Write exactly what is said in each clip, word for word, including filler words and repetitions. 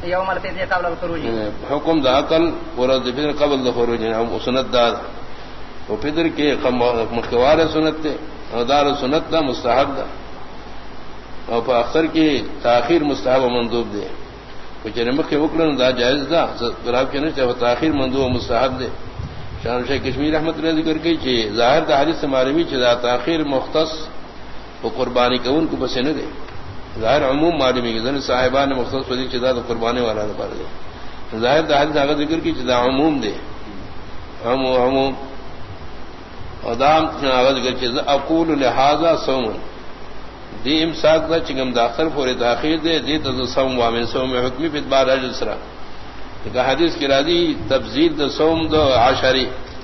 يوم الفطر قبل الخروج. حکم دا عقل ورد فطر قبل الخروج ہم سنت دا وہ فطر کے مخوار سنت تے اور دار سنت دا مستحب دا اور اکثر کی تاخیر مستحب و مندوب دے کچھ نمک کے وکلن دا جائز دا گراب کے نشتے تاخیر مندوب و مستحب دے. شان شیخ کشمیر احمد اللہ ذکر کی چھے ظاہر دا حدیث سے معلومی چھے دا تاخیر مختص و قربانی کون کو بسے نہ دے ظاہر عموم معلومی کی ذن صاحبان مختص وزی چھے دا قربانی والا دا پار دے ظاہر دا حدیث آگا ذکر کی چھے دا عموم دے عموم عموم اور دام آگا ذکر چھے اقول لحاظا سومن دی امساک دا چکم داخل فوری تاخیر دے دی تا سوم وامن سوم حکمی پت بار رجل سرا کہ حدیث کی رادی تبزید دا سوم دا عشری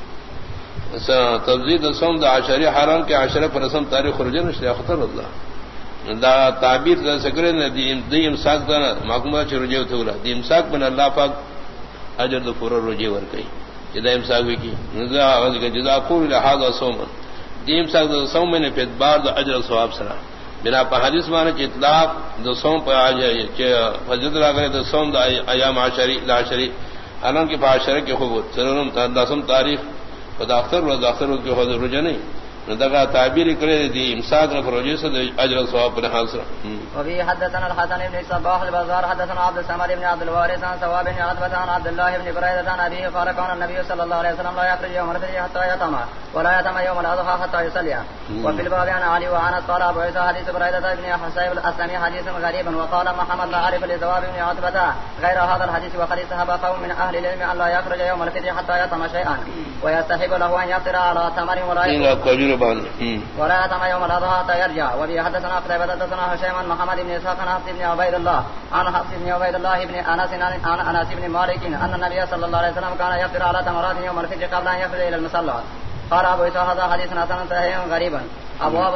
تبزید دا سوم دا عشری حرام کے عشرہ پر رسم تاریخ رجل نشتے اختر اللہ دا تعبیر دا سکرے دی امساک دا محکومہ چھ رجیو تولا دی امساک من اللہ پاک اجر دا پورا رجیو ورکی جدا امساک بھی کی جدا قول لحاظا سومن دی امساک دا سوم میں نے پت بار دا اجر سواب سرا بنا پر حدیث مانے چ اطلاق دو سوم پر فضیلت راغلے دو سوم دا ایام عشری العشری حالان کے پاشرہ کے خبر سرورم دسم تاریخ خدا اختر و داخر کے خود رجا نہیں ندغا تعبیر کرے دی امساک نہ فروجے سے اجر ثواب پر حاصل. وفي حدثنا الحسن بن صباح البزار حدثنا عبد الصمد بن عبد الوارث عن ثواب بن عتبة عن عبد الله بن بريدة عن أبيه قال كان النبي صلى الله عليه وسلم لا يخرج يوم الفطر حتى يطعم ولا يطعم يوم الأضحى حتى يصلي. وفي الباب عن علي وعنس قال أبو عيسى حديث بريدة بن حصيب الأسلمي حديث غريب وقال محمد لا أعرف لثواب بن عتبة غير هذا الحديث وقد ذهب قوم من أهل العلم أن لا يخرج يوم الفطر حتى يطعم شيئا ويستحب له أن يفطر على تمر ولا يطعم ولا يتم يوم الأضحى حتى يرجع. وبه حدثنا قتيبة حدثنا هشام عن محمد بن إسحاق عن حفص بن عبيد الله عن حفص بن عبيد الله بن أنس عن أنس بن مالك أن النبي صلى الله عليه وسلم كان يفطر على تمرات يوم الفطر قبل أن يخرج إلى المصلى. قال أبو إسحاق هذا حديث حسن صحيح غريبا. أبواب